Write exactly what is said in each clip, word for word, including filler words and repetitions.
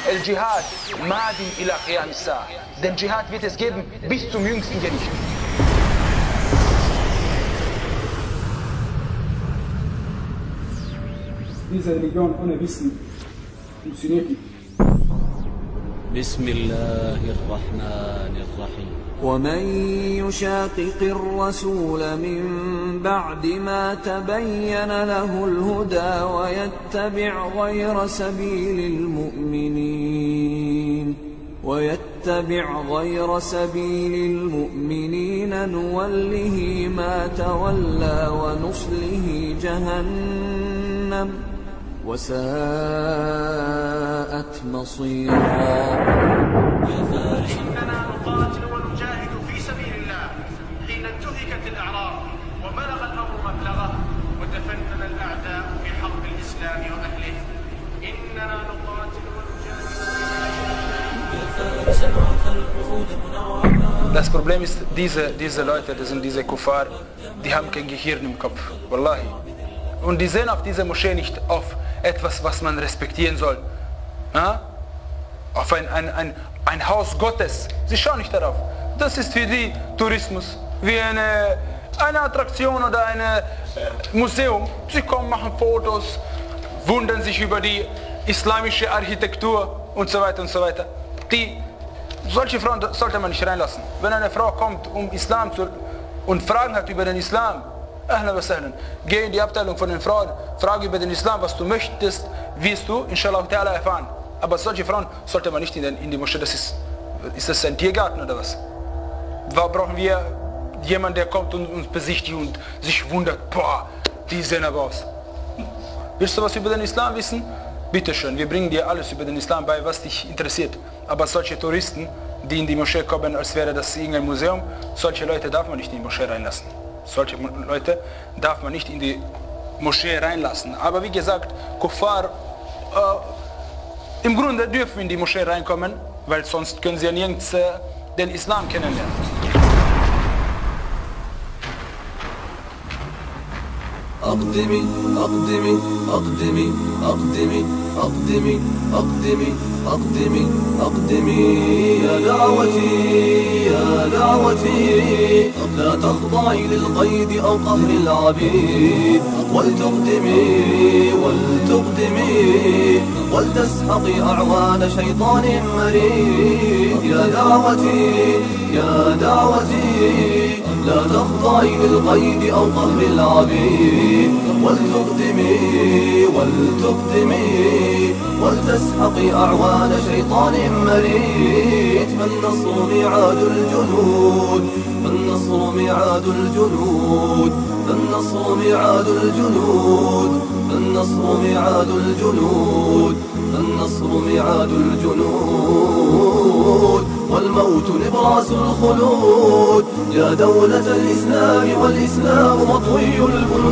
El-Jihad, Madin ila Qiyam as-Sa'ah. Den Dschihad wird es geben bis zum jüngsten Gericht. Diese Religion ohne Wissen funktioniert nicht. بسم الله الرحمن الرحيم ومن يشاقق الرسول من بعد ما تبين له الهدى ويتبع غير سبيل المؤمنين ويتبع غير سبيل المؤمنين نوله ما تولى ونصله جهنم وساءت مصيرا. إننا نقاتل ونجاهد في سبيل الله حين انتهكت الأعراض وبلغ الأمر مبلغه وتفنن الأعداء في حرب الإسلام وأهله. إننا نقاتل ونجاهد. Das Problem ist, diese, diese Leute, das sind diese Kuffar, die haben kein Gehirn im Kopf. Wallahi. Und die sehen auf diese Moschee nicht auf etwas, was man respektieren soll. Ja? Auf ein, ein, ein, ein Haus Gottes. Sie schauen nicht darauf. Das ist für die Tourismus, wie eine, eine Attraktion oder ein Museum. Sie kommen, machen Fotos, wundern sich über die islamische Architektur und so weiter und so weiter. Die, solche Frauen sollte man nicht reinlassen. Wenn eine Frau kommt, um Islam zu, und Fragen hat über den Islam, Ahlan wa sahlan. Geh in die Abteilung von den Frauen, frage über den Islam, was du möchtest, wirst du, inshallah ta'ala, erfahren. Aber solche Frauen sollte man nicht in, den, in die Moschee, das ist, ist das ein Tiergarten oder was? Warum brauchen wir jemanden, der kommt und uns besichtigt und sich wundert, boah, die sehen aber aus. Willst du was über den Islam wissen? Bitteschön, wir bringen dir alles über den Islam bei, was dich interessiert. Aber solche Touristen, die in die Moschee kommen, als wäre das irgendein Museum, solche Leute darf man nicht in die Moschee reinlassen. Solche Leute darf man nicht in die Moschee reinlassen. Aber wie gesagt, Kuffar, äh, im Grunde dürfen in die Moschee reinkommen, weil sonst können sie ja nirgends äh, den Islam kennenlernen. أقدمي أقدمي أقدمي أقدمي أقدمي أقدمي أقدمي أقدمي يا دعوتي يا دعوتي لا تخضعي للقيد أو قهر العبيد ولتقدمي ولتقدمي ولتسحقي أعوان شيطان مريد يا دعوتي يا دعوتي لا تخضعي للقيد أو قهر العبيد ولتقدمي ولتقدمي ولتسحقي أعوان شيطان مريد فالنصر ميعاد الجنود فالنصر ميعاد الجنود فالنصر ميعاد الجنود فالنصر ميعاد الجنود فالنصر ميعاد الجنود والموت نبراس الخلود يا دولة الإسلام والإسلام مطوي البنود.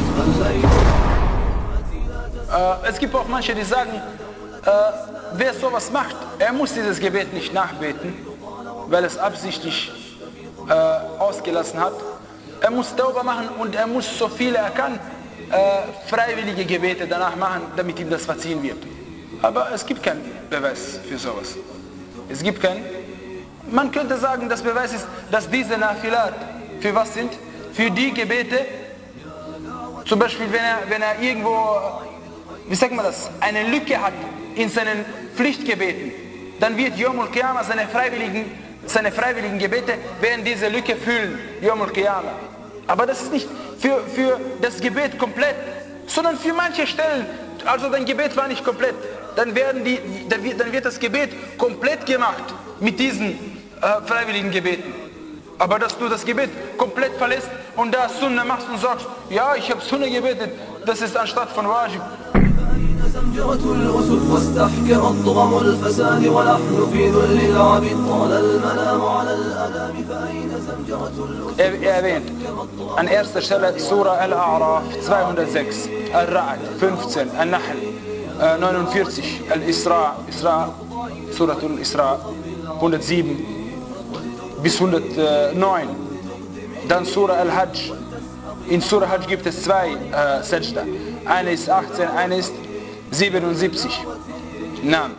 Äh, es gibt auch manche, die sagen, äh, wer sowas macht, er muss dieses Gebet nicht nachbeten, weil es absichtlich äh, ausgelassen hat. Er muss Tauba machen und er muss so viele er kann äh, freiwillige Gebete danach machen, damit ihm das verziehen wird. Aber es gibt keinen Beweis für sowas. Es gibt keinen. Man könnte sagen, das Beweis ist, dass diese Nafilat für was sind? Für die Gebete, zum Beispiel wenn er, wenn er irgendwo, wie sagt man das, eine Lücke hat in seinen Pflichtgebeten, dann wird Yawm al-Qiyamah seine freiwilligen, seine freiwilligen Gebete werden diese Lücke füllen, Yawm al-Qiyamah. Aber das ist nicht für, für das Gebet komplett, sondern für manche Stellen, also dein Gebet war nicht komplett, dann, werden die, dann, wird, dann wird das Gebet komplett gemacht mit diesen äh, freiwilligen Gebeten. Aber dass du das Gebet komplett verlässt und da Sunna machst und sagst, ja, ich habe Sunna gebetet, das ist anstatt von Wajib. زمجرة الأسد واستحكر الضغم الفساد ونحن في ذل العبيد طال المنام على الأنام فأين زمجرة الأسد. Er erwähnt an erster Stelle Surah Al-A'raf zweihundertsechs, Al-Ra'd fünfzehn, Al-Nahl neunundvierzig, Al-Isra, Isra, Surah Al-Isra hundertsieben bis hundertneun. Dann Surah Al-Hajj. In Surah Hajj gibt es zwei äh, Sajda. Eine ist achtzehn, eine ist siebenundsiebzig. Naam.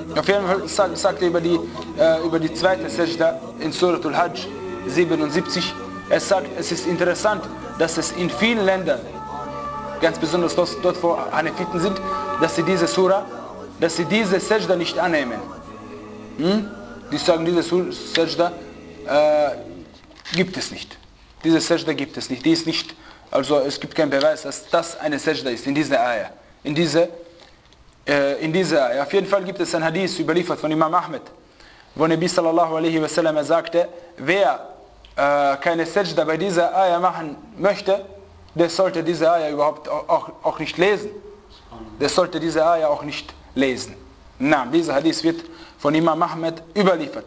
Auf jeden Fall sagt, sagt er über die, äh, über die zweite Sajda in Suratul Hajj siebenundsiebzig, er sagt, es ist interessant, dass es in vielen Ländern, ganz besonders dort, dort wo Hanefiten sind, dass sie diese Surah, dass sie diese Sajda nicht annehmen. Hm? Die sagen, diese Sajda äh, gibt es nicht. Diese Sajda gibt es nicht. Die ist nicht, also es gibt keinen Beweis, dass das eine Sajda ist in dieser Ayah. In dieser äh, in dieser Ayah. Auf jeden Fall gibt es ein Hadith überliefert von Imam Ahmed, wo Nabi sallallahu alaihi wasallam sagte, wer äh, keine Sajda bei dieser Ayah machen möchte, der sollte diese Ayah überhaupt auch, auch nicht lesen. Der sollte diese Ayah auch nicht lesen. Na, dieser Hadith wird von Imam Ahmed überliefert.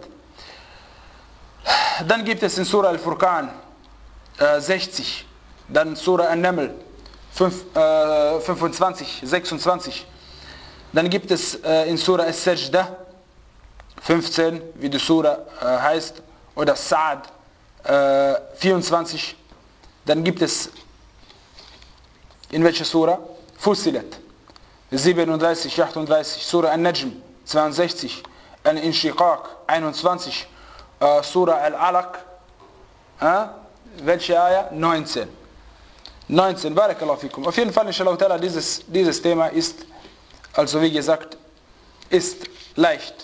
Dann gibt es in Surah Al-Furqan äh, sechzig, dann Surah An-Naml äh, fünfundzwanzig, sechsundzwanzig, dann gibt es äh, in Surah As-Sajda fünfzehn, wie die Surah äh, heißt, oder Sa'ad äh, vierundzwanzig, dann gibt es in welcher Surah? Fussilat siebenunddreißig, achtunddreißig, Surah An-Najm zweiundsechzig, Al-Inshiqaq einundzwanzig, uh, Surah Al-Alaq, äh, welche Ayah? neunzehn. neunzehn, Barakallahu fikum. Auf jeden Fall, inshallah ta'ala, dieses, dieses Thema ist, also wie gesagt, ist leicht.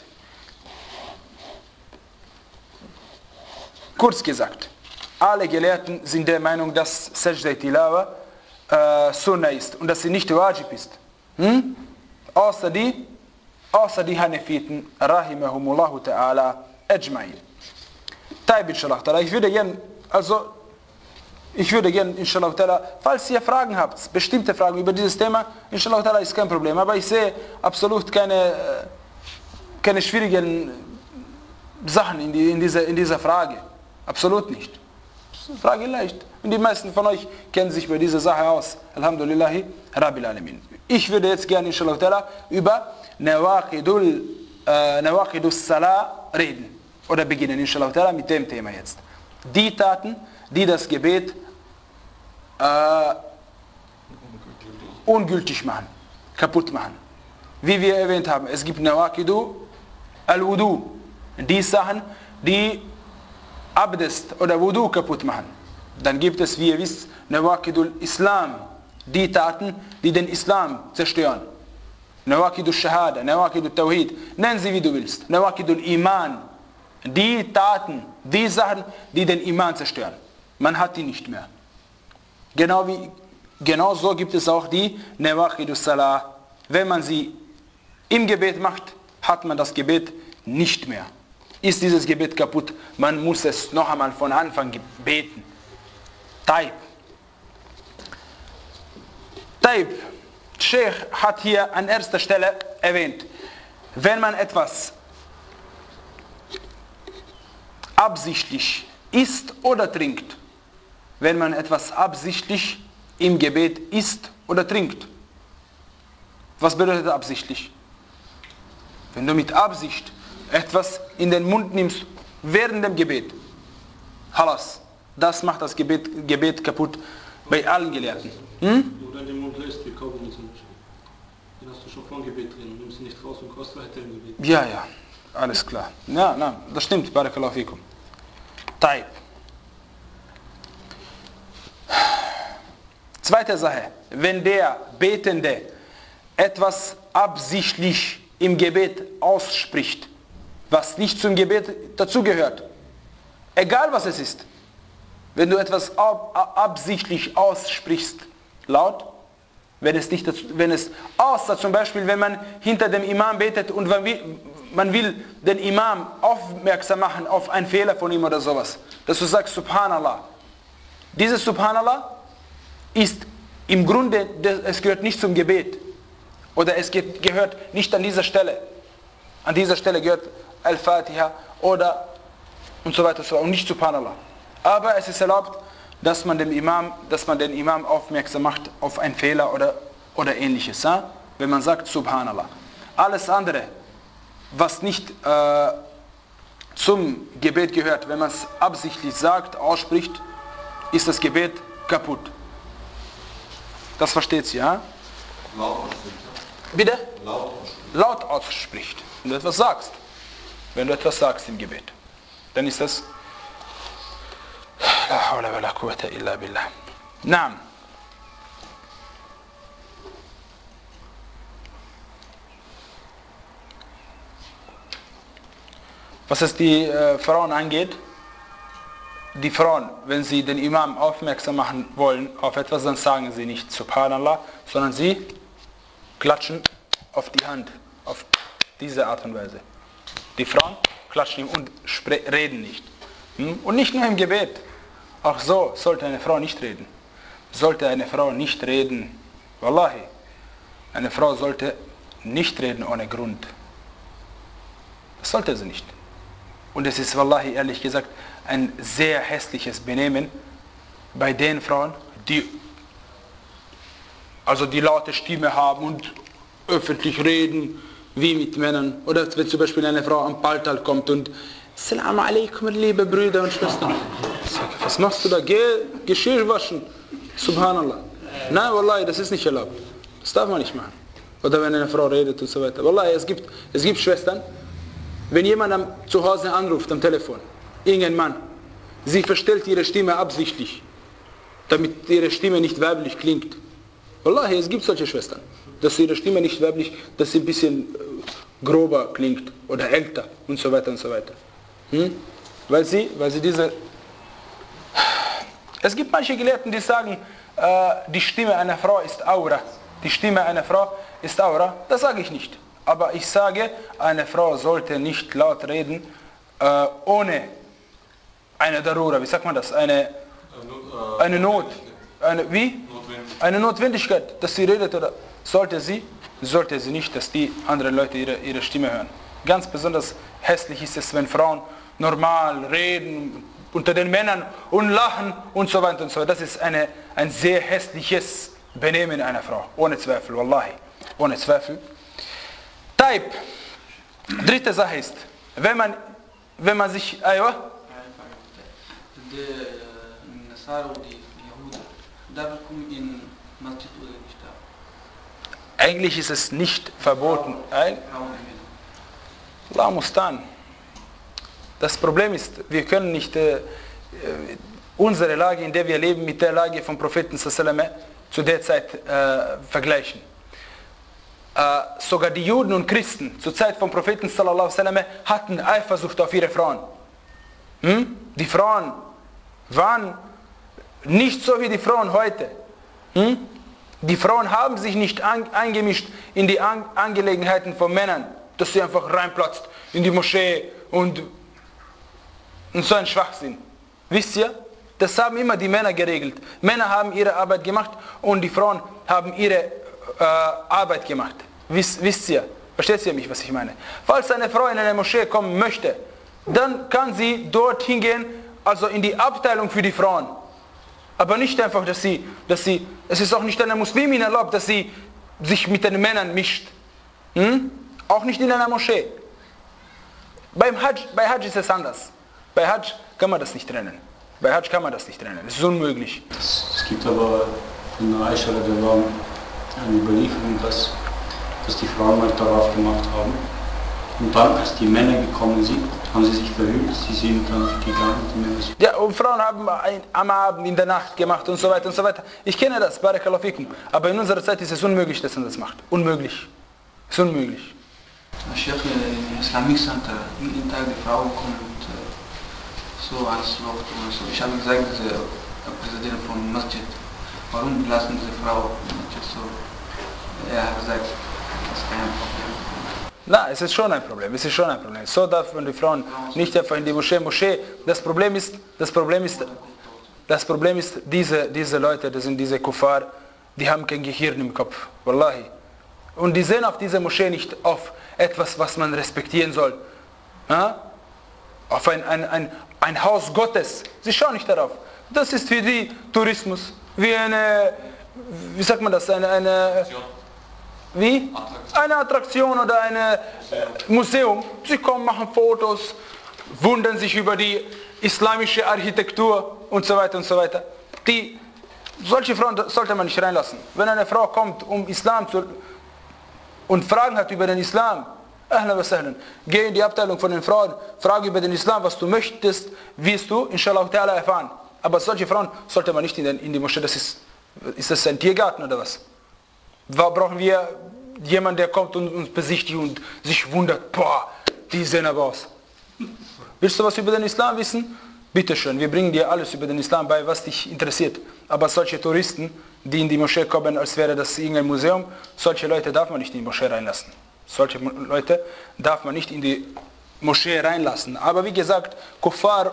Kurz gesagt, alle Gelehrten sind der Meinung, dass Sajda Tilawa äh, Sunnah ist und dass sie nicht wajib ist. Hm? Außer die, außer die Hanefiten, rahimahumullahu ta'ala, ajma'in. Taib, inshallah ta'ala. Ich würde gern, also, ich würde gern, inshallah ta'ala, falls ihr Fragen habt, bestimmte Fragen über dieses Thema, inshallah ta'ala ist kein Problem. Aber ich sehe absolut keine, keine schwierigen Sachen in, die, in, dieser, in dieser Frage. Absolut nicht. Frage leicht. Und die meisten von euch kennen sich bei dieser Sache aus. Alhamdulillahi Rabbil Alamin. Ich würde jetzt gerne inshallah ta'ala über Nawaqidul äh, Nawaqidus Salah reden. Oder beginnen inshallah ta'ala mit dem Thema jetzt. Die Taten, die das Gebet äh, ungültig machen, kaputt machen. Wie wir erwähnt haben, es gibt Nawaqidu al-Wudu. Die Sachen, die Abdest oder Wudu kaputt machen. Dann gibt es, wie ihr wisst, Nawaqidul Islam, die Taten, die den Islam zerstören. Nawaqidul Shahada, Nawaqidul Tawhid, nenn sie wie du willst. Nawaqidul Iman, die Taten, die Sachen, die den Iman zerstören. Man hat die nicht mehr. Genau, wie, genau so gibt es auch die Nawaqidul Salah. Wenn man sie im Gebet macht, hat man das Gebet nicht mehr. Ist dieses Gebet kaputt, man muss es noch einmal von Anfang beten. Taib. Taib. Sheikh hat hier an erster Stelle erwähnt, wenn man etwas absichtlich isst oder trinkt, wenn man etwas absichtlich im Gebet isst oder trinkt. Was bedeutet absichtlich? Wenn du mit Absicht etwas in den Mund nimmst während dem Gebet, halas, das macht das Gebet, Gebet kaputt bei allen Gelehrten. Hm? Oder in den Mund lässt, wie Kaugummi zum Beispiel. Den hast du schon vor dem Gebet drin, nimmst sie nicht raus und kostet weiter im Gebet. Ja, ja, alles klar. Ja, na, das stimmt, Barakallahu fikum. Taib. Zweite Sache, wenn der Betende etwas absichtlich im Gebet ausspricht, was nicht zum Gebet dazugehört, egal was es ist, wenn du etwas ab, absichtlich aussprichst, laut, wenn es nicht dazu, wenn es, außer zum Beispiel, wenn man hinter dem Imam betet und man will, man will den Imam aufmerksam machen auf einen Fehler von ihm oder sowas, dass du sagst Subhanallah. Dieses Subhanallah ist im Grunde, es gehört nicht zum Gebet. Oder es gehört nicht an dieser Stelle. An dieser Stelle gehört Al-Fatiha oder und so weiter und nicht Subhanallah. Aber es ist erlaubt, dass man dem Imam, dass man den Imam aufmerksam macht auf einen Fehler oder, oder ähnliches. Ja? Wenn man sagt Subhanallah. Alles andere, was nicht äh, zum Gebet gehört, wenn man es absichtlich sagt, ausspricht, ist das Gebet kaputt. Das versteht sie, ja? Bitte? Laut, laut ausspricht. Wenn du etwas sagst. Wenn du etwas sagst im Gebet. Dann ist das La hawla wa la quwwata illa billah. Naam. Was es die äh, Frauen angeht, die Frauen, wenn sie den Imam aufmerksam machen wollen auf etwas, dann sagen sie nicht Subhanallah, sondern sie klatschen auf die Hand, auf diese Art und Weise. Die Frauen klatschen ihm und reden nicht. Hm? Und nicht nur im Gebet. Auch so sollte eine Frau nicht reden. Sollte eine Frau nicht reden, Wallahi, eine Frau sollte nicht reden ohne Grund. Das sollte sie nicht. Und es ist, Wallahi, ehrlich gesagt, ein sehr hässliches Benehmen bei den Frauen, die also die laute Stimme haben und öffentlich reden, wie mit Männern. Oder wenn zum Beispiel eine Frau am Paltal kommt und Assalamu alaikum, liebe Brüder und Schwestern. Was machst du da? Geh Geschirr waschen. Subhanallah. Nein, Wallahi, das ist nicht erlaubt. Das darf man nicht machen. Oder wenn eine Frau redet und so weiter. Wallahi, es gibt, es gibt Schwestern, wenn jemand am, zu Hause anruft am Telefon, irgendein Mann, sie verstellt ihre Stimme absichtlich, damit ihre Stimme nicht weiblich klingt. Wallahi, es gibt solche Schwestern, dass ihre Stimme nicht weiblich, dass sie ein bisschen grober klingt oder älter und so weiter und so weiter. Hm? Weil sie, weil sie diese... Es gibt manche Gelehrten, die sagen, äh, die Stimme einer Frau ist Aura. Die Stimme einer Frau ist Aura. Das sage ich nicht. Aber ich sage, eine Frau sollte nicht laut reden, äh, ohne eine Darura. Wie sagt man das? Eine, eine Not. Eine, wie? Eine Notwendigkeit, dass sie redet, oder sollte sie, sollte sie nicht, dass die anderen Leute ihre, ihre Stimme hören. Ganz besonders hässlich ist es, wenn Frauen normal reden unter den Männern und lachen und so weiter und so weiter. Das ist eine, ein sehr hässliches Benehmen einer Frau. Ohne Zweifel, Wallahi. Ohne Zweifel. Taib. Dritte Sache ist, wenn man, wenn man sich... Aywa? Die Nasara und die Juden, darf kommen in Masjid oder nicht da? Eigentlich ist es nicht verboten. Allah mustan. Das Problem ist, wir können nicht äh, unsere Lage, in der wir leben, mit der Lage vom Propheten sallallahu alaihi wasallam zu der Zeit äh, vergleichen. Äh, sogar die Juden und Christen zur Zeit vom Propheten sallallahu alaihi wasallam hatten Eifersucht auf ihre Frauen. Hm? Die Frauen waren nicht so wie die Frauen heute. Hm? Die Frauen haben sich nicht an, eingemischt in die an, Angelegenheiten von Männern, dass sie einfach reinplatzt in die Moschee und, und so ein Schwachsinn. Wisst ihr? Das haben immer die Männer geregelt. Männer haben ihre Arbeit gemacht und die Frauen haben ihre äh, Arbeit gemacht. Wiss, wisst ihr? Versteht ihr mich, was ich meine? Falls eine Frau in eine Moschee kommen möchte, dann kann sie dort hingehen, also in die Abteilung für die Frauen. Aber nicht einfach, dass sie, dass sie, es ist auch nicht einer Muslimin erlaubt, dass sie sich mit den Männern mischt. Hm? Auch nicht in einer Moschee. Beim Hajj, bei Hajj ist es anders. Bei Hajj kann man das nicht trennen. Bei Hajj kann man das nicht trennen. Es ist unmöglich. Es gibt aber von Aisha eine Überlieferung, dass, dass die Frauen mal darauf gemacht haben. Und dann, als die Männer gekommen sind, haben sie sich verhüllt, sie sind dann gegangen. Die Männer sind ja, und Frauen haben ein, am Abend, in der Nacht gemacht und so weiter und so weiter. Ich kenne das, Barakallahu fikum. Aber in unserer Zeit ist es unmöglich, dass man das macht. Unmöglich. Es ist unmöglich. Sheikh, im Islamic Center, jeden Tag die Frau kommt und so ans Loft und so. Ich habe gesagt, der Präsident vom Masjid, warum lassen diese Frau Masjid so? Er hat gesagt, das ist kein Problem. Na, es ist schon ein Problem, es ist schon ein Problem. So darf man die Frauen nicht einfach in die Moschee, Moschee. Das Problem ist, das Problem ist, das Problem ist, diese, diese Leute, das sind diese Kuffar, die haben kein Gehirn im Kopf. Wallahi. Und die sehen auf diese Moschee nicht auf etwas, was man respektieren soll. Ja? Auf ein, ein, ein, ein Haus Gottes. Sie schauen nicht darauf. Das ist für die Tourismus. Wie eine, wie sagt man das, eine, eine wie? Eine Attraktion oder ein äh, Museum. Sie kommen, machen Fotos, wundern sich über die islamische Architektur und so weiter und so weiter. Die, solche Frauen sollte man nicht reinlassen. Wenn eine Frau kommt, um Islam zu, und Fragen hat über den Islam, ahlan wa sahlan. Geh in die Abteilung von den Frauen, frage über den Islam, was du möchtest, wirst du, inshallah ta'ala, erfahren. Aber solche Frauen sollte man nicht in, den, in die Moschee, das ist, ist das ein Tiergarten oder was? Brauchen wir jemanden, der kommt und uns besichtigt und sich wundert, boah, die sehen aber aus. Willst du was über den Islam wissen? Bitteschön, wir bringen dir alles über den Islam bei, was dich interessiert. Aber solche Touristen, die in die Moschee kommen, als wäre das irgendein Museum, solche Leute darf man nicht in die Moschee reinlassen. Solche Leute darf man nicht in die Moschee reinlassen. Aber wie gesagt, Kuffar,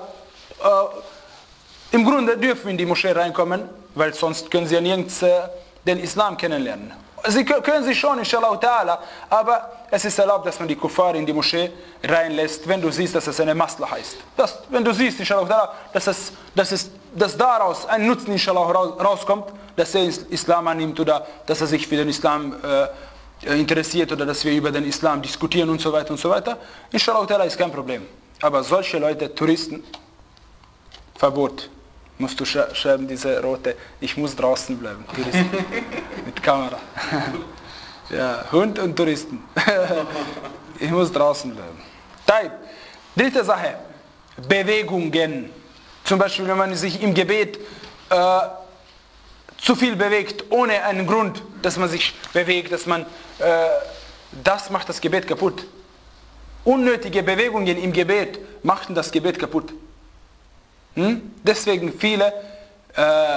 äh, im Grunde dürfen in die Moschee reinkommen, weil sonst können sie ja nirgends äh, den Islam kennenlernen. Sie können sie schon, inshallah ta'ala, aber es ist erlaubt, dass man die Kuffar in die Moschee reinlässt, wenn du siehst, dass es eine Maslaha ist. Das, wenn du siehst, inshallah ta'ala, dass, es, dass, es, dass daraus ein Nutzen, inshallah, rauskommt, dass er Islam annimmt oder dass er sich für den Islam äh, interessiert oder dass wir über den Islam diskutieren und so weiter und so weiter, inshallah ta'ala ist kein Problem. Aber solche Leute, Touristen, Verbot. Musst du schreiben, diese rote, ich muss draußen bleiben, Touristen, mit Kamera. Ja, Hund und Touristen. Ich muss draußen bleiben. Teil. Dritte Sache, Bewegungen. Zum Beispiel, wenn man sich im Gebet äh, zu viel bewegt, ohne einen Grund, dass man sich bewegt, dass man, äh, das macht das Gebet kaputt. Unnötige Bewegungen im Gebet machten das Gebet kaputt. Hm? Deswegen viele, äh,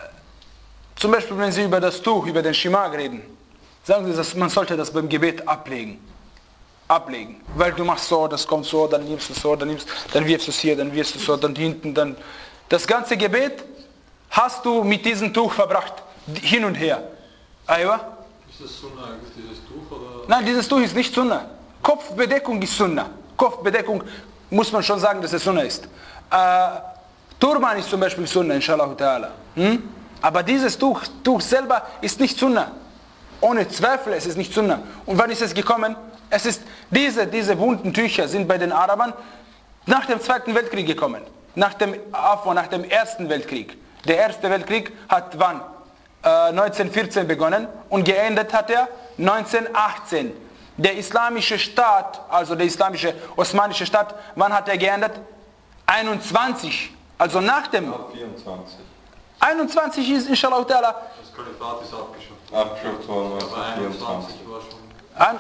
zum Beispiel wenn sie über das Tuch, über den Shimag reden, sagen sie, dass man sollte das beim Gebet ablegen. Ablegen. Weil du machst so, das kommt so, dann nimmst du so, dann nimmst, dann wirfst du es hier, dann wirfst du so, dann hinten, dann... Das ganze Gebet hast du mit diesem Tuch verbracht, hin und her. Aywa? Ist das Sunna eigentlich, dieses Tuch? Oder? Nein, dieses Tuch ist nicht Sunna. Kopfbedeckung ist Sunna. Kopfbedeckung muss man schon sagen, dass es Sunna ist. Äh, Turban ist zum Beispiel Sunna, inshallah ta'ala. Hm? Aber dieses Tuch, Tuch selber ist nicht Sunna. Ohne Zweifel, es ist nicht Sunna. Und wann ist es gekommen? Es ist, diese, diese bunten Tücher sind bei den Arabern nach dem Zweiten Weltkrieg gekommen. Nach dem, nach dem Ersten Weltkrieg. Der Erste Weltkrieg hat wann? Äh, neunzehnhundertvierzehn begonnen und geendet hat er neunzehnhundertachtzehn. Der islamische Staat, also der islamische osmanische Staat, wann hat er geendet? einundzwanzig. Also nach dem... Ab vierundzwanzig. einundzwanzig ist inshallah ta'ala... Das Kalifat ist abgeschafft. Abgeschafft worden neunzehnhundertvierundzwanzig war schon... An,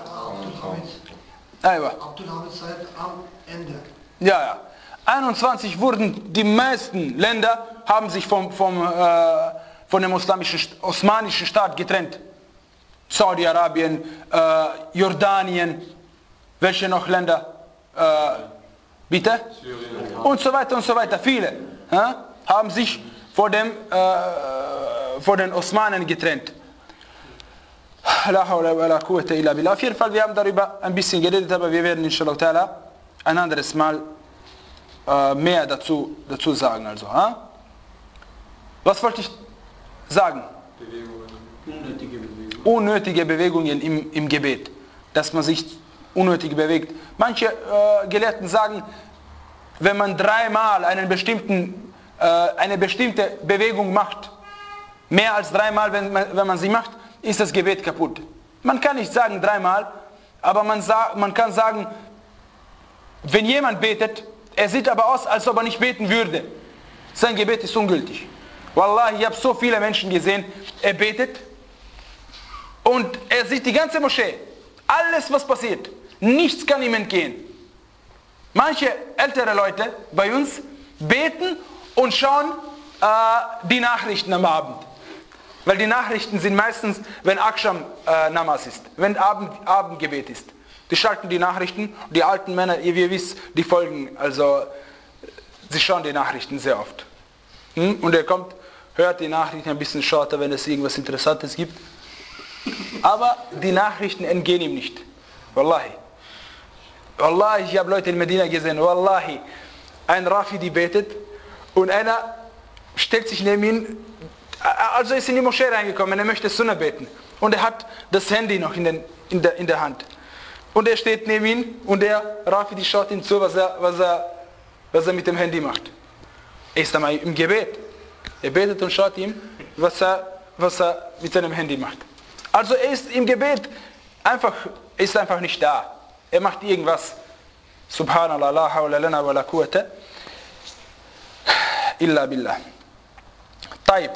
Aywa. Abdulhamid-Zeit am Ende. Ja, ja. einundzwanzig wurden die meisten Länder, haben sich vom, vom, äh, von dem islamischen, osmanischen Staat getrennt. Saudi-Arabien, äh, Jordanien, welche noch Länder? Äh, bitte? Syrien. Und so weiter und so weiter. Viele äh, haben sich vor, dem, äh, vor den Osmanen getrennt. Auf jeden Fall, wir haben darüber ein bisschen geredet, aber wir werden inshallah ta'ala ein anderes Mal äh, mehr dazu, dazu sagen. Also, äh? Was wollte ich sagen? Bewegungen. Unnötige Bewegungen. Unnötige Bewegungen im, im Gebet. Dass man sich unnötig bewegt. Manche äh, Gelehrten sagen, wenn man dreimal einen bestimmten, äh, eine bestimmte Bewegung macht, mehr als dreimal, wenn man, wenn man sie macht, ist das Gebet kaputt. Man kann nicht sagen dreimal, aber man, sa- man kann sagen, wenn jemand betet, er sieht aber aus, als ob er nicht beten würde. Sein Gebet ist ungültig. Wallahi, ich habe so viele Menschen gesehen, er betet und er sieht die ganze Moschee. Alles, was passiert. Nichts kann ihm entgehen. Manche ältere Leute bei uns beten und schauen äh, die Nachrichten am Abend. Weil die Nachrichten sind meistens, wenn Aksham äh, Namaz ist, wenn Abend, Abendgebet ist. Die schalten die Nachrichten, die alten Männer, ihr, ihr wisst, die folgen, also sie schauen die Nachrichten sehr oft. Hm? Und er kommt, hört die Nachrichten ein bisschen, schaut er, wenn es irgendwas Interessantes gibt. Aber die Nachrichten entgehen ihm nicht. Wallahi. Wallahi, ich habe Leute in Medina gesehen, Wallahi, ein Rafidi betet und einer stellt sich neben ihn, also ist in die Moschee reingekommen, er möchte Sunna beten. Und er hat das Handy noch in, den, in, der, in der Hand. Und er steht neben ihm und der Rafidi schaut ihm zu, was er, was, er, was er mit dem Handy macht. Er ist einmal im Gebet. Er betet und schaut ihm, was er, was er mit seinem Handy macht. Also er ist im Gebet, einfach, ist einfach nicht da. Er macht irgendwas. Subhanallah, la hawla lana wa la quwwata illa billah. Taib.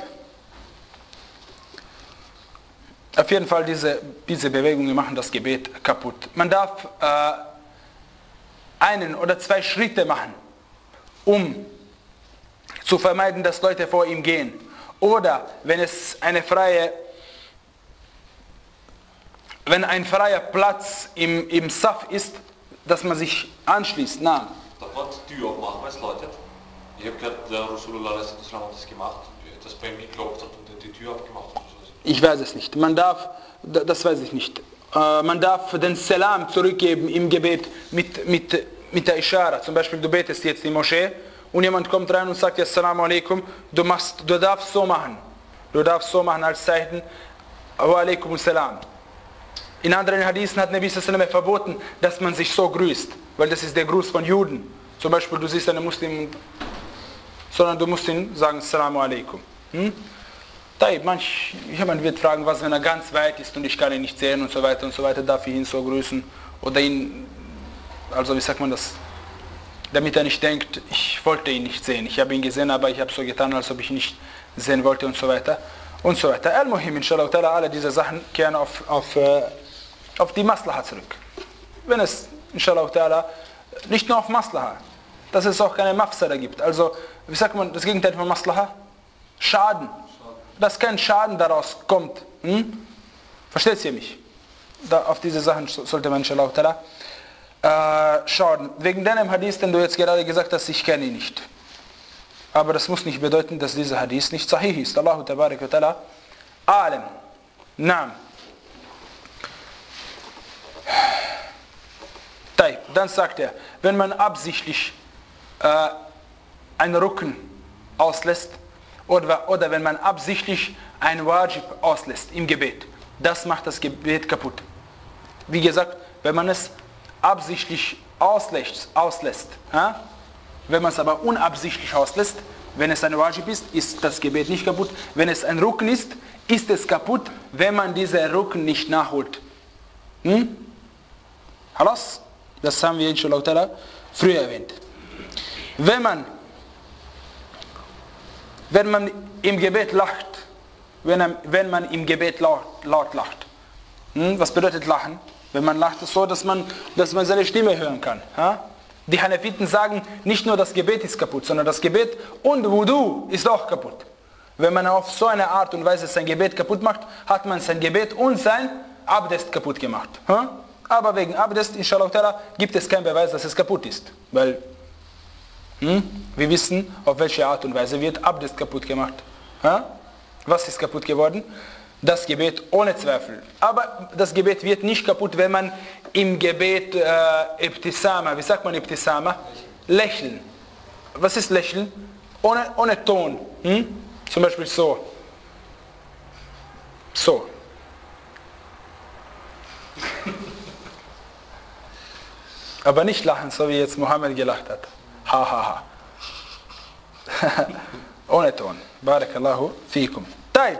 Auf jeden Fall, diese, diese Bewegungen machen das Gebet kaputt. Man darf äh, einen oder zwei Schritte machen, um zu vermeiden, dass Leute vor ihm gehen. Oder wenn es eine freie, wenn ein freier Platz im, im Saf ist, dass man sich anschließt. Na. Darf man die Tür aufmachen als Leute? Ich habe gehört, der Rasulullah hat das gemacht, dass bei ihm geklopft hat und die Tür aufgemacht hat. Ich weiß es nicht. Man darf, das weiß ich nicht. Äh, man darf den Salam zurückgeben im Gebet mit, mit, mit der Ishara. Zum Beispiel, du betest jetzt in die Moschee und jemand kommt rein und sagt, Assalamu alaikum, du, machst, du darfst so machen. Du darfst so machen als Zeichen, wa alaikum salam. In anderen Hadithen hat Nabi sallallahu alaihi wasallam verboten, dass man sich so grüßt, weil das ist der Gruß von Juden. Zum Beispiel, du siehst einen Muslim, sondern du musst ihm sagen, Assalamu alaikum. Hm? Manch, jemand wird fragen, was, wenn er ganz weit ist und ich kann ihn nicht sehen und so weiter und so weiter, darf ich ihn so grüßen oder ihn, also wie sagt man das, damit er nicht denkt, ich wollte ihn nicht sehen, ich habe ihn gesehen, aber ich habe so getan, als ob ich ihn nicht sehen wollte und so weiter und so weiter. Al-Muhim, inshallah, alle diese Sachen kehren auf, auf, auf die Maslaha zurück. Wenn es, inshallah, nicht nur auf Maslaha, dass es auch keine Mafsada gibt, also, wie sagt man, das Gegenteil von Maslaha? Schaden. Dass kein Schaden daraus kommt. Hm? Versteht ihr mich? Da, auf diese Sachen sollte man inshallah äh, schauen. Wegen deinem Hadith, den du jetzt gerade gesagt hast, ich kenne ihn nicht. Aber das muss nicht bedeuten, dass dieser Hadith nicht sahih ist. Allahu tabarak wa ta'ala alim. Naam. Dann sagt er, wenn man absichtlich äh, einen Rücken auslässt, Oder, oder wenn man absichtlich ein Wajib auslässt im Gebet. Das macht das Gebet kaputt. Wie gesagt, wenn man es absichtlich auslässt, auslässt ja? Wenn man es aber unabsichtlich auslässt, wenn es ein Wajib ist, ist das Gebet nicht kaputt. Wenn es ein Rukn ist, ist es kaputt, wenn man diese Rukn nicht nachholt. Hm? Halas? Das haben wir inshallah früher erwähnt. Wenn man Wenn man im Gebet lacht, wenn, wenn man im Gebet laut, laut lacht. Hm? Was bedeutet lachen? Wenn man lacht, ist so, dass man, dass man seine Stimme hören kann. Ha? Die Hanafiten sagen, nicht nur das Gebet ist kaputt, sondern das Gebet und Wudu ist auch kaputt. Wenn man auf so eine Art und Weise sein Gebet kaputt macht, hat man sein Gebet und sein Abdest kaputt gemacht. Ha? Aber wegen Abdest, inshallah, gibt es keinen Beweis, dass es kaputt ist. Weil Hm? wir wissen, auf welche Art und Weise wird Abdest kaputt gemacht. Ha? Was ist kaputt geworden? Das Gebet ohne Zweifel. Aber das Gebet wird nicht kaputt, wenn man im Gebet äh, Ibtisama, wie sagt man Ibtisama? Lächeln. Was ist Lächeln? Ohne, ohne Ton. Hm? Zum Beispiel so. So. Aber nicht lachen, so wie jetzt Mohammed gelacht hat. Ha, ha, ha. Ohne Ton. Barakallahu fikum. Taib.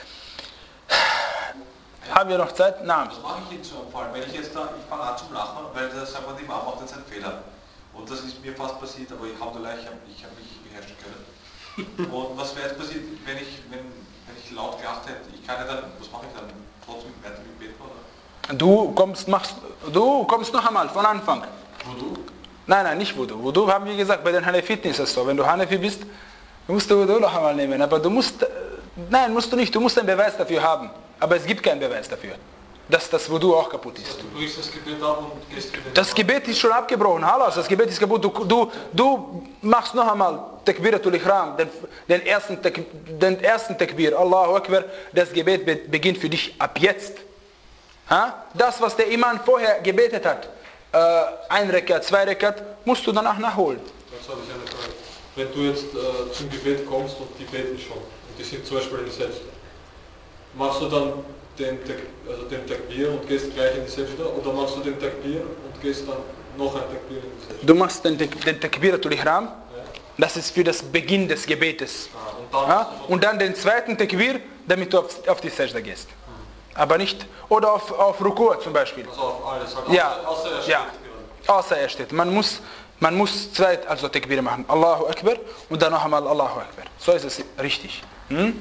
Haben wir noch Zeit? Nein. Was mache ich in so einem Fall? Wenn ich jetzt da, ich fange an zum Lachen, weil das einfach die Imam macht jetzt einen Fehler. Und das ist mir fast passiert, aber ich Alhamdulillah, ich habe ich hab mich beherrschen können. Und was wäre jetzt passiert, wenn ich, wenn, wenn ich laut gelacht hätte? Ich kann ja dann, was mache ich dann? Trotzdem weiter mit beten, oder? Du kommst, machst, du kommst noch einmal von Anfang. Wudu? Nein, nein, nicht Wudu. Wudu haben wir gesagt, bei den Hanefiten ist es so. Wenn du Hanefi bist, musst du Wudu noch einmal nehmen. Aber du musst, nein, musst du nicht. Du musst einen Beweis dafür haben. Aber es gibt keinen Beweis dafür, dass das Wudu auch kaputt ist. Du brichst das Gebet ab und gehst wieder. Das Gebet ist schon abgebrochen. Halas, das Gebet ist kaputt. Du, du, du machst noch einmal Takbiratul Ihram, den, den, ersten, den ersten Takbir. Allahu Akbar. Das Gebet be, beginnt für dich ab jetzt. Ha? Das, was der Imam vorher gebetet hat, äh, ein Rekat, zwei Rekat, musst du danach nachholen. Jetzt habe ich eine Frage. Wenn du jetzt äh, zum Gebet kommst und die beten schon, und die sind zum Beispiel in die Selbst, machst du dann den, also den Takbir und gehst gleich in die Selbst, oder machst du den Takbir und gehst dann noch ein Takbir in die Selbst? Du machst den, den Takbiratul Ihram, ja. Das ist für das Beginn des Gebetes. Ah, und, dann ja? Und dann den zweiten Takbir, damit du auf, auf die Sajda gehst. Aber nicht, oder auf, auf Rukur zum Beispiel. Also auf alles, halt Ja, außer, außer er steht. ja. Außer er steht. Man muss, man muss zweit also Takbir machen. Allahu Akbar und dann noch einmal Allahu Akbar. So ist es richtig. Hm?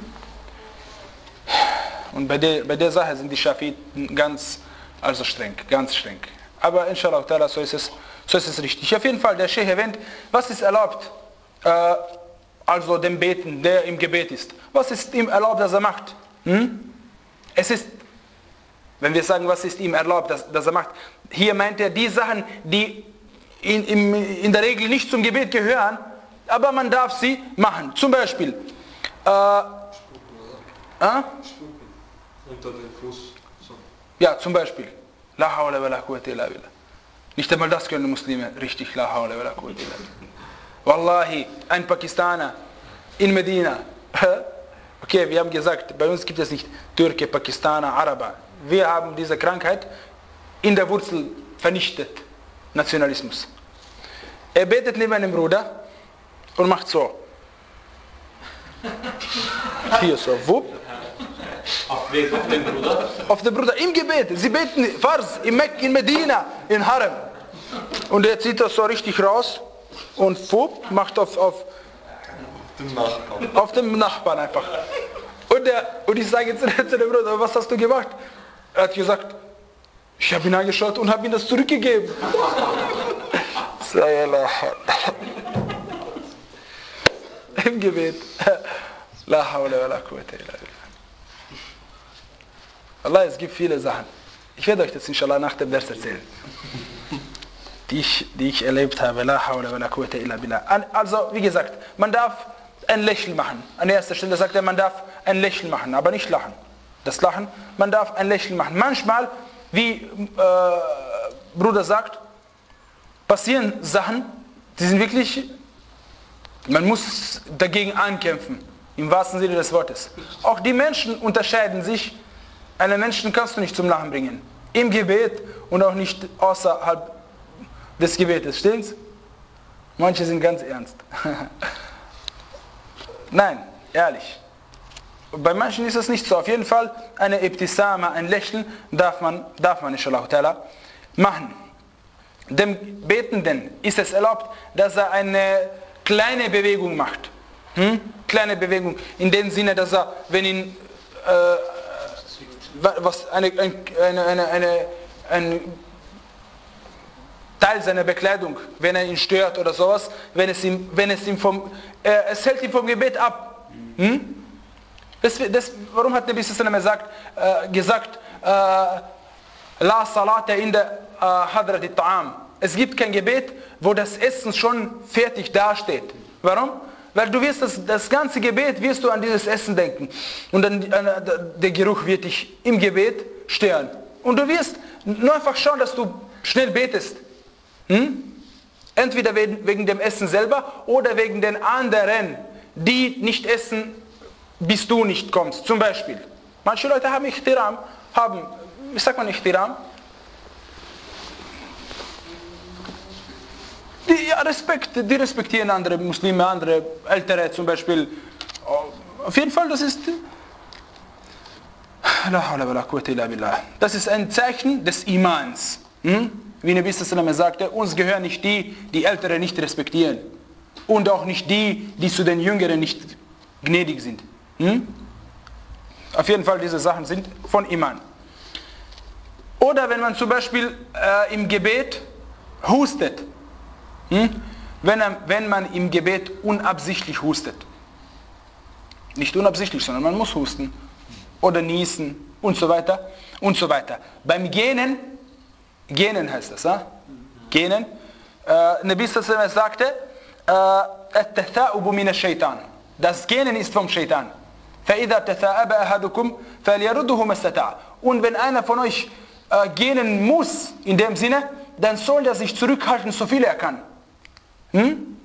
Und bei der, bei der Sache sind die Schafiten ganz also streng, ganz streng. Aber inshallah ta'ala, so ist es, so ist es richtig. Auf jeden Fall, der Sheikh erwähnt, was ist erlaubt, äh, also dem Beten, der im Gebet ist. Was ist ihm erlaubt, dass er macht? Hm? Es ist, wenn wir sagen, was ist ihm erlaubt, dass, dass er macht, hier meint er die Sachen, die in, in, in der Regel nicht zum Gebet gehören, aber man darf sie machen. Zum Beispiel, äh, äh? Unter den Fuß. So. Ja, zum Beispiel. La hawla wa la quwwata illa billah. Nicht einmal das können Muslime richtig. La hawla wa la quwwata illa billah. Wallahi, ein Pakistaner in Medina. Okay, wir haben gesagt, bei uns gibt es nicht Türke, Pakistaner, Araber. Wir haben diese Krankheit in der Wurzel vernichtet. Nationalismus. Er betet neben einem Bruder und macht so. Hier so, wupp. Auf wen? Auf den Bruder? Auf den Bruder im Gebet. Sie beten Fars in Mekka, in Medina, in Harem. Und er zieht das so richtig raus und fupp, macht auf, auf, Den Nachbarn. auf dem Nachbarn einfach. Und, der, und ich sage zu, zu dem Bruder, was hast du gemacht? Er hat gesagt, ich habe ihn angeschaut und habe ihm das zurückgegeben. Im Gebet. La hawla wa la quwwata illa billah. Allah, es gibt viele Sachen. Ich werde euch das inshallah nach dem Vers erzählen. Die ich, die ich erlebt habe. La hawla wa la quwwata illa billah. Also, wie gesagt, man darf ein Lächeln machen. An erster Stelle sagt er, man darf ein Lächeln machen, aber nicht lachen. Das Lachen, man darf ein Lächeln machen. Manchmal, wie äh, Bruder sagt, passieren Sachen, die sind wirklich, man muss dagegen ankämpfen. Im wahrsten Sinne des Wortes. Auch die Menschen unterscheiden sich. Einen Menschen kannst du nicht zum Lachen bringen. Im Gebet und auch nicht außerhalb des Gebetes. Stimmt's? Manche sind ganz ernst. Nein, ehrlich. Bei manchen ist es nicht so. Auf jeden Fall eine Ibtisama, ein Lächeln darf man, darf man inshallah ta'ala machen. Dem Betenden ist es erlaubt, dass er eine kleine Bewegung macht. Hm? Kleine Bewegung. In dem Sinne, dass er, wenn ihn äh, was eine, eine, eine, eine, ein Teil seiner Bekleidung, wenn er ihn stört oder sowas, wenn es ihm, wenn es ihm vom, äh, es hält ihn vom Gebet ab. Hm? Das, das, warum hat Nabi sallallahu alaihi wasallam gesagt, äh, gesagt äh, La salata inda hadrati ta'am. Es gibt kein Gebet, wo das Essen schon fertig dasteht. Warum? Weil du wirst das, das ganze Gebet wirst du an dieses Essen denken. Und dann äh, der Geruch wird dich im Gebet stören. Und du wirst nur einfach schauen, dass du schnell betest. Hm? Entweder wegen, wegen dem Essen selber oder wegen den anderen, die nicht essen, bis du nicht kommst. Zum Beispiel. Manche Leute haben Ihtiram, haben, wie sagt man Ihtiram? Die, ja, Respekt, die respektieren andere Muslime, andere Ältere zum Beispiel. Auf jeden Fall, das ist das ist ein Zeichen des Imans. Hm? Wie Nabi sallallahu alaihi wasallam sagte, uns gehören nicht die, die Ältere nicht respektieren. Und auch nicht die, die zu den Jüngeren nicht gnädig sind. Hm? Auf jeden Fall, diese Sachen sind von Iman. Oder wenn man zum Beispiel äh, im Gebet hustet. Hm? Wenn, er, wenn man im Gebet unabsichtlich hustet. Nicht unabsichtlich, sondern man muss husten. Oder niesen und so weiter und so weiter. Beim Gähnen, Gähnen heißt das, ja? Gähnen, äh, Nabi sallallahu alaihi wasallam sagte, äh, das Gähnen ist vom Shaitan. Und wenn einer von euch äh, gähnen muss, in dem Sinne, dann soll er sich zurückhalten, so viel er kann. Hm?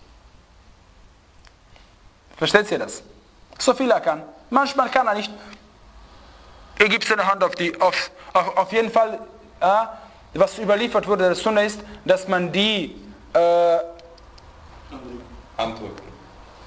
Versteht ihr das? So viel er kann. Manchmal kann er nicht. Er gibt seine Hand auf die, auf, auf, auf jeden Fall, äh, was überliefert wurde, der Sunna ist, dass man die, äh, Handrücken.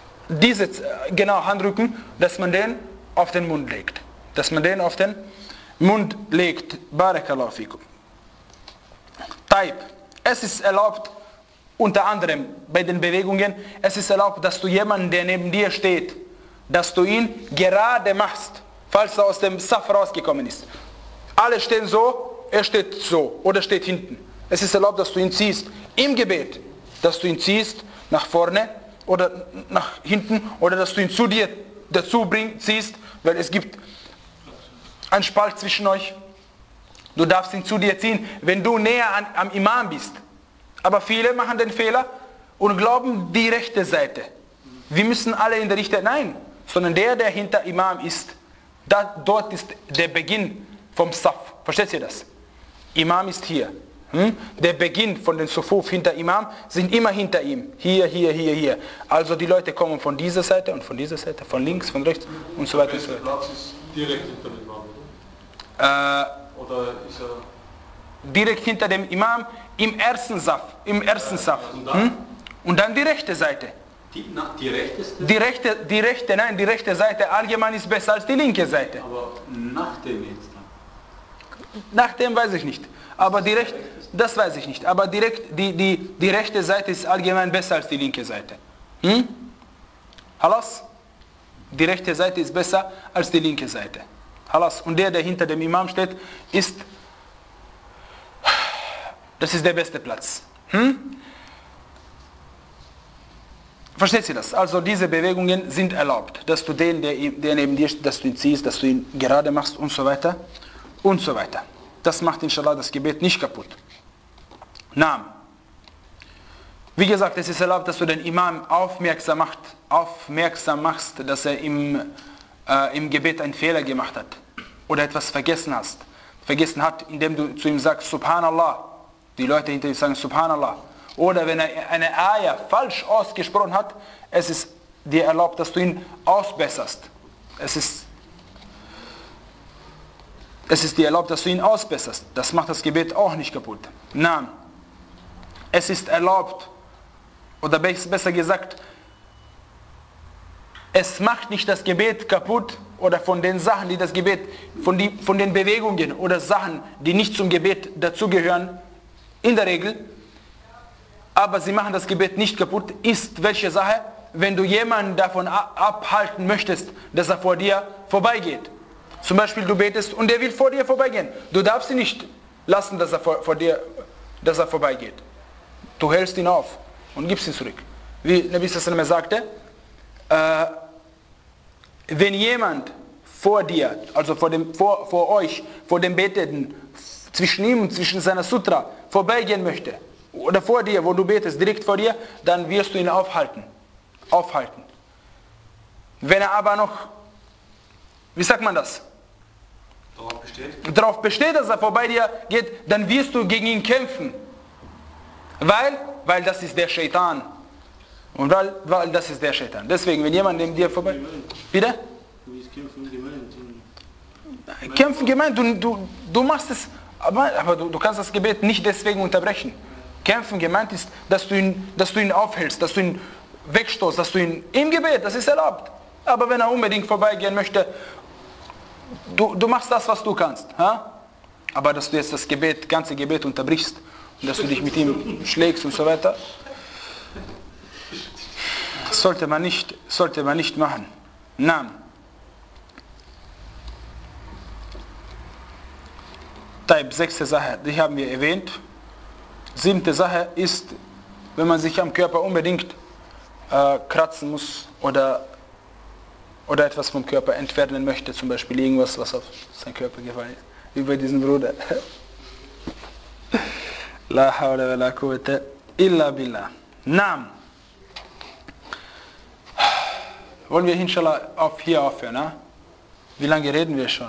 Diese, genau, Handrücken, dass man den auf den Mund legt. Dass man den auf den Mund legt. Barakallahu fikum. Taib. Es ist erlaubt, unter anderem bei den Bewegungen, es ist erlaubt, dass du jemanden, der neben dir steht, dass du ihn gerade machst, falls er aus dem Saf rausgekommen ist. Alle stehen so, er steht so oder steht hinten. Es ist erlaubt, dass du ihn ziehst im Gebet, dass du ihn ziehst nach vorne oder nach hinten oder dass du ihn zu dir dazu bringst, ziehst, weil es gibt einen Spalt zwischen euch. Du darfst ihn zu dir ziehen, wenn du näher an, am Imam bist. Aber viele machen den Fehler und glauben die rechte Seite. Wir müssen alle in der rechten, nein, sondern der, der hinter Imam ist, da, dort ist der Beginn vom Saf. Versteht ihr das? Imam ist hier. Hm? Der Beginn von den Sufuf hinter Imam sind immer hinter ihm. Hier, hier, hier, hier. Also die Leute kommen von dieser Seite und von dieser Seite, von links, von rechts und so weiter. Der beste Platz ist direkt hinter dem Imam, oder? Äh, oder ist er... Direkt hinter dem Imam im ersten Saf. Im ersten Saf. Und dann? Hm? Und dann die rechte Seite. Die, na, die rechteste? Die rechte, die rechte, nein, die rechte Seite allgemein ist besser als die linke Seite. Aber nach dem jetzt dann? Nach dem weiß ich nicht. Aber die rechte, das weiß ich nicht. Aber direkt, die, die, die rechte Seite ist allgemein besser als die linke Seite. Hm? Halas? Die rechte Seite ist besser als die linke Seite. Halas. Und der, der hinter dem Imam steht, ist, das ist der beste Platz. Hm? Versteht ihr das? Also diese Bewegungen sind erlaubt, dass du den, der, der neben dir steht, dass du ihn ziehst, dass du ihn gerade machst und so weiter und so weiter. Das macht inshallah das Gebet nicht kaputt. Naam. Wie gesagt, es ist erlaubt, dass du den Imam aufmerksam, macht, aufmerksam machst, dass er im, äh, im Gebet einen Fehler gemacht hat oder etwas vergessen hast, vergessen hat, indem du zu ihm sagst Subhanallah. Die Leute hinter ihm sagen Subhanallah. Oder wenn er eine Ayah falsch ausgesprochen hat, es ist dir erlaubt, dass du ihn ausbesserst. Es ist, es ist dir erlaubt, dass du ihn ausbesserst. Das macht das Gebet auch nicht kaputt. Nein. Es ist erlaubt, oder besser gesagt, es macht nicht das Gebet kaputt oder von den Sachen, die das Gebet, von, die, von den Bewegungen oder Sachen, die nicht zum Gebet dazugehören, in der Regel, aber sie machen das Gebet nicht kaputt, ist welche Sache, wenn du jemanden davon abhalten möchtest, dass er vor dir vorbeigeht. Zum Beispiel du betest und er will vor dir vorbeigehen. Du darfst ihn nicht lassen, dass er vor, vor dir, dass er vorbeigeht. Du hältst ihn auf und gibst ihn zurück. Wie Nabi sallallahu alaihi wasallam sagte, äh, wenn jemand vor dir, also vor, dem, vor, vor euch, vor dem Betenden, zwischen ihm und zwischen seiner Sutra vorbeigehen möchte, oder vor dir, wo du betest, direkt vor dir, dann wirst du ihn aufhalten. Aufhalten. Wenn er aber noch, wie sagt man das? Darauf besteht? Darauf besteht, dass er vorbei dir geht, dann wirst du gegen ihn kämpfen. Weil, weil das ist der Shaitan. Und weil, weil das ist der Shaitan. Deswegen, wenn jemand neben dir vorbei... Bitte? Wie ist Kämpfen gemeint? Kämpfen gemeint, du, du, du machst es, aber, aber du, du kannst das Gebet nicht deswegen unterbrechen. Kämpfen gemeint ist, dass du ihn, dass du ihn aufhältst, dass du ihn wegstoßt, dass du ihn im Gebet, das ist erlaubt. Aber wenn er unbedingt vorbeigehen möchte, du, du machst das, was du kannst. Ha? Aber dass du jetzt das Gebet, ganze Gebet unterbrichst und dass du dich mit ihm schlägst und so weiter, sollte man nicht, sollte man nicht machen. Nein. Typ, sechste Sache, die haben wir erwähnt. Siebte Sache ist, wenn man sich am Körper unbedingt äh, kratzen muss oder, oder etwas vom Körper entfernen möchte, zum Beispiel irgendwas, was auf seinen Körper gefallen ist, wie bei diesem Bruder. La hawla wa la quwwata illa billah. Naam. Wollen wir inshallah auf hier aufhören? Na? Wie lange reden wir schon?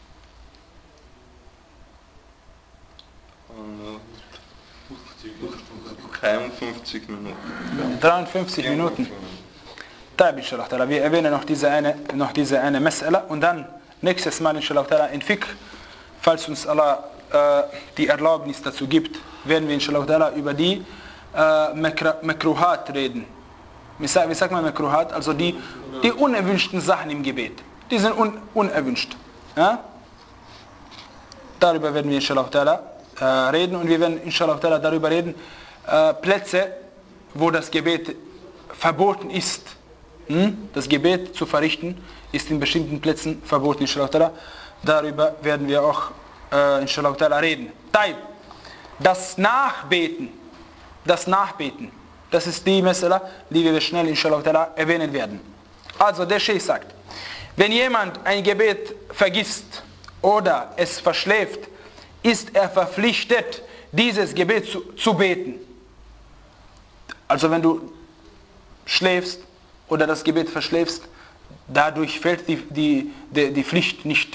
dreiundfünfzig Minuten. dreiundfünfzig Minuten. Taib, inshallah. Wir erwähnen noch diese eine, noch diese eine Mas'ala und dann nächstes Mal inshallah in Fiqh, falls uns Allah äh, die Erlaubnis dazu gibt, werden wir inshallah über die äh, Makruhat reden. Wie sagt man Makruhat? Also die, die unerwünschten Sachen im Gebet. Die sind un, unerwünscht. Ja? Darüber werden wir inshallah ta'ala äh, reden und wir werden inshallah ta'ala darüber reden, äh, Plätze, wo das Gebet verboten ist. Hm? Das Gebet zu verrichten ist in bestimmten Plätzen verboten, inshallah ta'ala. Darüber werden wir auch äh, inshallah ta'ala reden. Das Nachbeten, das Nachbeten, das ist die Mesala, die wir schnell inshallah ta'ala erwähnen werden. Also der Sheikh sagt, wenn jemand ein Gebet vergisst oder es verschläft, ist er verpflichtet, dieses Gebet zu, zu beten. Also wenn du schläfst oder das Gebet verschläfst, dadurch fällt die, die, die, die Pflicht nicht,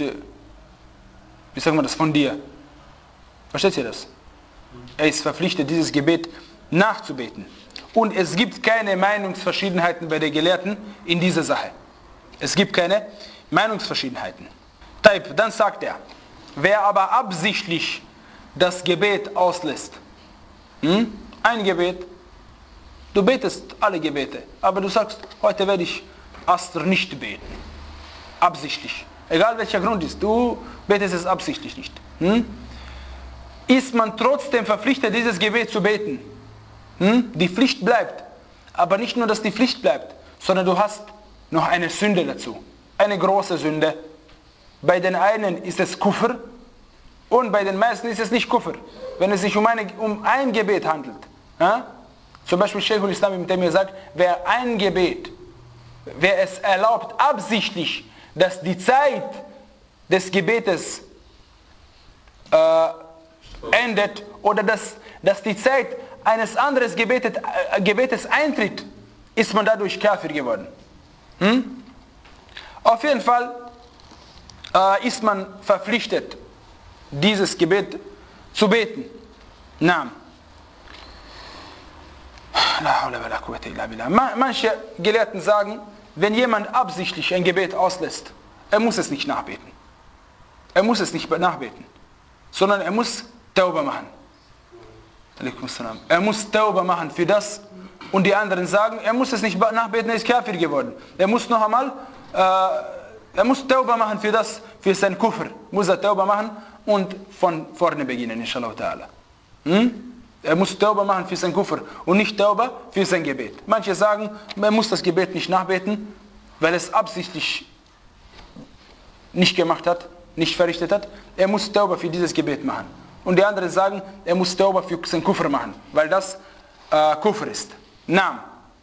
wie sagen wir das, von dir. Versteht ihr das? Er ist verpflichtet, dieses Gebet nachzubeten. Und es gibt keine Meinungsverschiedenheiten bei den Gelehrten in dieser Sache. Es gibt keine Meinungsverschiedenheiten. Dann sagt er, wer aber absichtlich das Gebet auslässt, hm? ein Gebet, du betest alle Gebete, aber du sagst, heute werde ich Asr nicht beten. Absichtlich. Egal welcher Grund ist, du betest es absichtlich nicht. Hm? Ist man trotzdem verpflichtet, dieses Gebet zu beten? Hm? Die Pflicht bleibt. Aber nicht nur, dass die Pflicht bleibt, sondern du hast noch eine Sünde dazu. Eine große Sünde. Bei den einen ist es Kufr und bei den meisten ist es nicht Kufr. Wenn es sich um, eine, um ein Gebet handelt. Ja? Zum Beispiel Sheikhul Islam, mit dem er sagt, wer ein Gebet, wer es erlaubt, absichtlich, dass die Zeit des Gebetes äh, endet oder dass, dass die Zeit eines anderen Gebetes, äh, Gebetes eintritt, ist man dadurch Kafir geworden. Hm? Auf jeden Fall äh, ist man verpflichtet, dieses Gebet zu beten. Naam. Manche Gelehrten sagen, wenn jemand absichtlich ein Gebet auslässt, er muss es nicht nachbeten. Er muss es nicht nachbeten, sondern er muss Tauba machen. Er muss Tauba machen für das und die anderen sagen, er muss es nicht nachbeten, er ist Kafir geworden. Er muss noch einmal, äh, er muss Tauba machen für das, für sein Kufr. Muss er Tauba machen und von vorne beginnen, inshallah ta'ala. Hm? Er muss Tauba machen für sein Kufr und nicht Tauba für sein Gebet. Manche sagen, er muss das Gebet nicht nachbeten, weil es absichtlich nicht gemacht hat, nicht verrichtet hat. Er muss Tauba für dieses Gebet machen. Und die anderen sagen, er muss Tauba für sein Kufr machen, weil das äh, Kufr ist. Naam.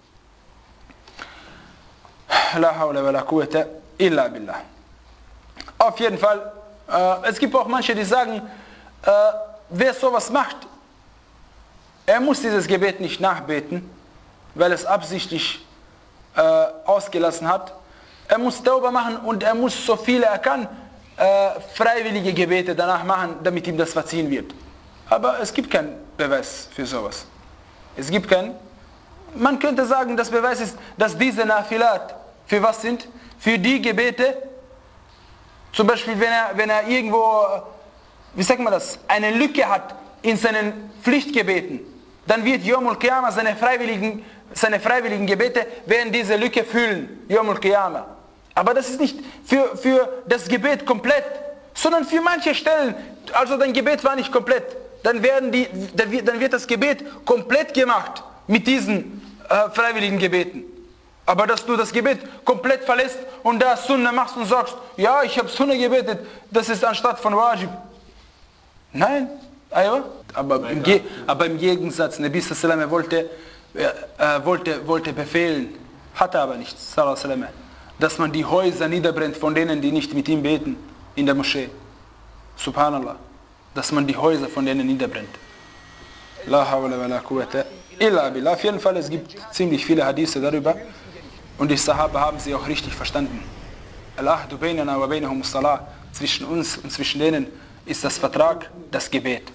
La hawla wa la quwwata illa billah. Auf jeden Fall, äh, es gibt auch manche, die sagen, äh, wer sowas macht, er muss dieses Gebet nicht nachbeten, weil es absichtlich äh, ausgelassen hat. Er muss Tauba machen und er muss so viele er kann äh, freiwillige Gebete danach machen, damit ihm das verziehen wird. Aber es gibt keinen Beweis für sowas. Es gibt keinen. Man könnte sagen, das Beweis ist, dass diese Nafilat für was sind? Für die Gebete, zum Beispiel wenn er, wenn er irgendwo, wie sagt man das, eine Lücke hat in seinen Pflichtgebeten, dann wird Yawmul Qiyamah seine freiwilligen, seine freiwilligen Gebete werden diese Lücke füllen. Yawmul Qiyamah. Aber das ist nicht für, für das Gebet komplett, sondern für manche Stellen. Also dein Gebet war nicht komplett. Dann, werden die, dann, wird, dann wird das Gebet komplett gemacht mit diesen äh, freiwilligen Gebeten. Aber dass du das Gebet komplett verlässt und da Sunna machst und sagst, ja, ich habe Sunna gebetet, das ist anstatt von Wajib. Nein. Aber im, Ge aber im Gegensatz, Nabi sallallahu alaihi wollte, äh, wollte, wollte befehlen, hatte aber nicht, sallallahu alaihi, dass man die Häuser niederbrennt von denen, die nicht mit ihm beten, in der Moschee. Subhanallah. Dass man die Häuser von denen niederbrennt. La hawla wa la quwwata illa billah. Auf jeden Fall, es gibt ziemlich viele Hadithe darüber und die Sahaba haben sie auch richtig verstanden. Al-ahdu baynana wa baynahum as-salah. Zwischen uns und zwischen denen ist das Vertrag, das Gebet.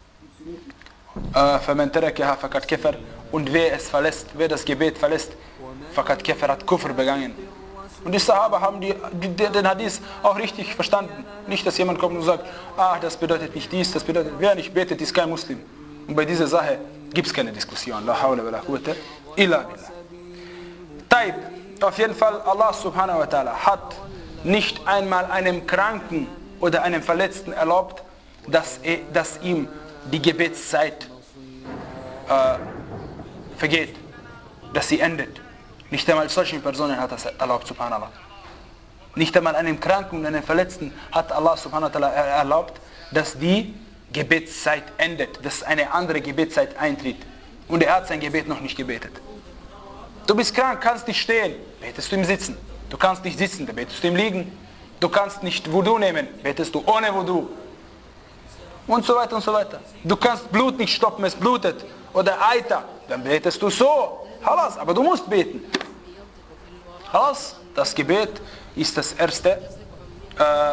فَمَنْ تَرَكَهَا فَقَدْ كَفَرَ. Und wer es verlässt, wer das Gebet verlässt, فَقَدْ كَفَرَ, hat Kufr begangen. Und die Sahaba haben die, die, den Hadith auch richtig verstanden. Nicht, dass jemand kommt und sagt, ah, das bedeutet nicht dies, das bedeutet, wer nicht betet, ist kein Muslim. Und bei dieser Sache gibt es keine Diskussion. La hawla wa la quwwata illa billah. Taib, auf jeden Fall, Allah subhanahu wa ta'ala hat nicht einmal einem Kranken oder einem Verletzten erlaubt, dass, er, dass ihm die Gebetszeit äh, vergeht, dass sie endet. Nicht einmal solchen Personen hat das erlaubt, subhanallah. Nicht einmal einem Kranken und einem Verletzten hat Allah subhanahu wa ta'ala erlaubt, dass die Gebetszeit endet, dass eine andere Gebetszeit eintritt. Und er hat sein Gebet noch nicht gebetet. Du bist krank, kannst nicht stehen, betest du im Sitzen. Du kannst nicht sitzen, dann betest du im Liegen. Du kannst nicht Wudu nehmen, betest du ohne Wudu. Und so weiter und so weiter. Du kannst Blut nicht stoppen, es blutet. Oder Eiter, dann betest du so. Halas, aber du musst beten. Halas, das Gebet ist das Erste, äh,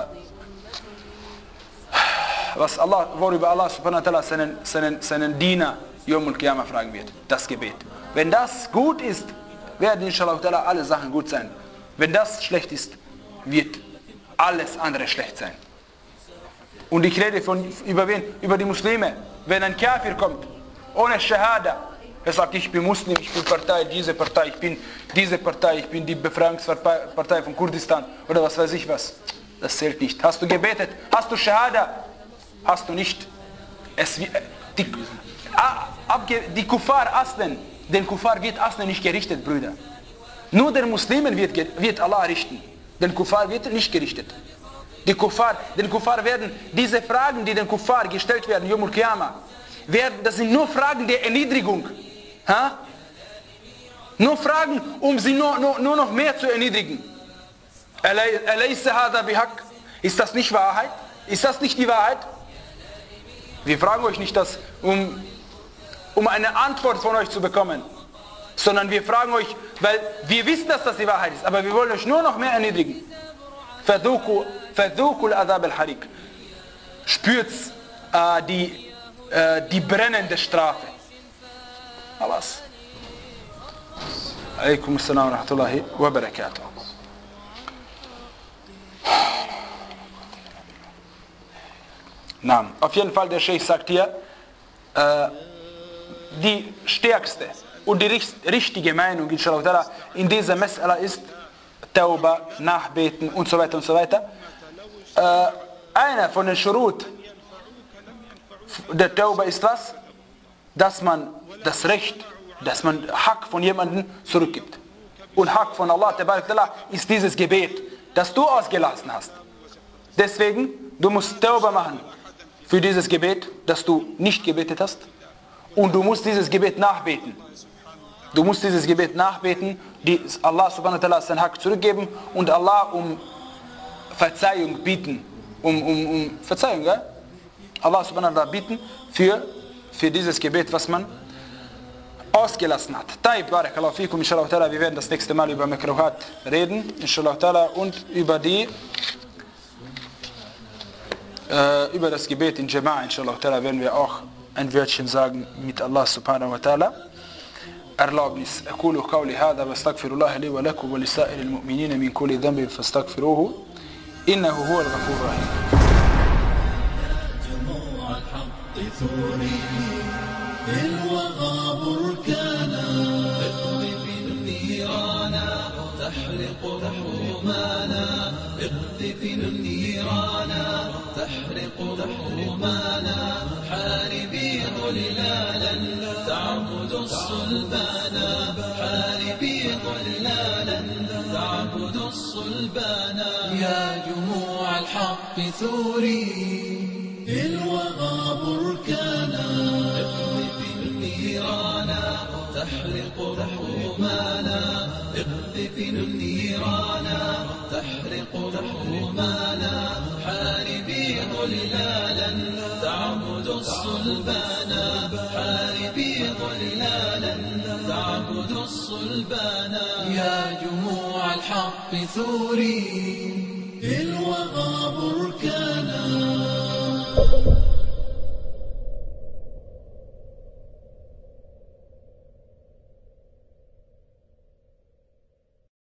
was Allah, worüber Allah subhanahu wa ta'ala seinen, seinen, seinen Diener Yawm al-Qiyamah fragen wird. Das Gebet. Wenn das gut ist, werden inshallah alle Sachen gut sein. Wenn das schlecht ist, wird alles andere schlecht sein. Und ich rede von, über wen? Über die Muslime. Wenn ein Kafir kommt, ohne Shahada, er sagt, ich bin Muslim, ich bin Partei, diese Partei, ich bin diese Partei, ich bin die Befreiungspartei von Kurdistan oder was weiß ich was. Das zählt nicht. Hast du gebetet? Hast du Shahada? Hast du nicht. Es, die, die Kuffar Aslen, den Kuffar wird Aslen nicht gerichtet, Brüder. Nur den Muslimen wird, wird Allah richten. Den Kuffar wird nicht gerichtet. Die Kuffar, den Kuffar werden diese Fragen, die den Kuffar gestellt werden, Yawm al-Qiyamah, werden, das sind nur Fragen der Erniedrigung. Ha? Nur Fragen, um sie nur, nur, nur noch mehr zu erniedrigen. Ist das nicht Wahrheit? Ist das nicht die Wahrheit? Wir fragen euch nicht das, um, um eine Antwort von euch zu bekommen, sondern wir fragen euch, weil wir wissen, dass das die Wahrheit ist, aber wir wollen euch nur noch mehr erniedrigen. Fadhuku al-adhab al-harik. Spürt äh, die, äh, die brennende Strafe. Alles. Alaikum assalam wa rahmatullahi wa barakatuh. Na, auf jeden Fall, der Sheikh sagt hier, äh, die stärkste und die richtige Meinung, inshallah, in dieser Mas'ala ist Tauba, Nachbeten und so weiter und so weiter. Äh, einer von den Shurut der Tauba ist was? Dass man das Recht, dass man Haq von jemandem zurückgibt. Und Haq von Allah ist dieses Gebet, das du ausgelassen hast. Deswegen, du musst Tauba machen für dieses Gebet, das du nicht gebetet hast. Und du musst dieses Gebet nachbeten. Du musst dieses Gebet nachbeten, die Allah subhanahu wa ta'ala sein Haq zurückgeben und Allah um Verzeihung bieten. Um, um, um Verzeihung, ja? Allah subhanahu wa ta'ala bieten für, für dieses Gebet, was man ausgelassen hat. Taib, barakallahu fikum, inshallah ta'ala, wir werden das nächste Mal über Makruhat reden, inshallah ta'ala, und über die äh, über das Gebet in Jama'a, inshallah ta'ala, werden wir auch ein Wörtchen sagen mit Allah subhanahu wa ta'ala. Erlaubnis. أقول قولي هذا واستغفر الله لي ولكم ولسائر المؤمنين من كل ذنب فاستغفروه إنه هو الغفور الرحيم. جموع الحق ثوري الوغى بركانا اقذف النيران تحرق حرمانا اقذف النيران تحرق حرمانا حاربي ظلالا تعبد الصلبانا حاربي ظلالا تعبد الصلبانا يا جموع الحق ثوري الوغى بركانا اقذف النيران تحرق حرمانا اقذف النيران تحرق حرمانا حاربي ظلالا تعبد الصلبانا حاربي ظلالا تعبد الصلبانا يا جموع الحق ثوري الوغى بركانا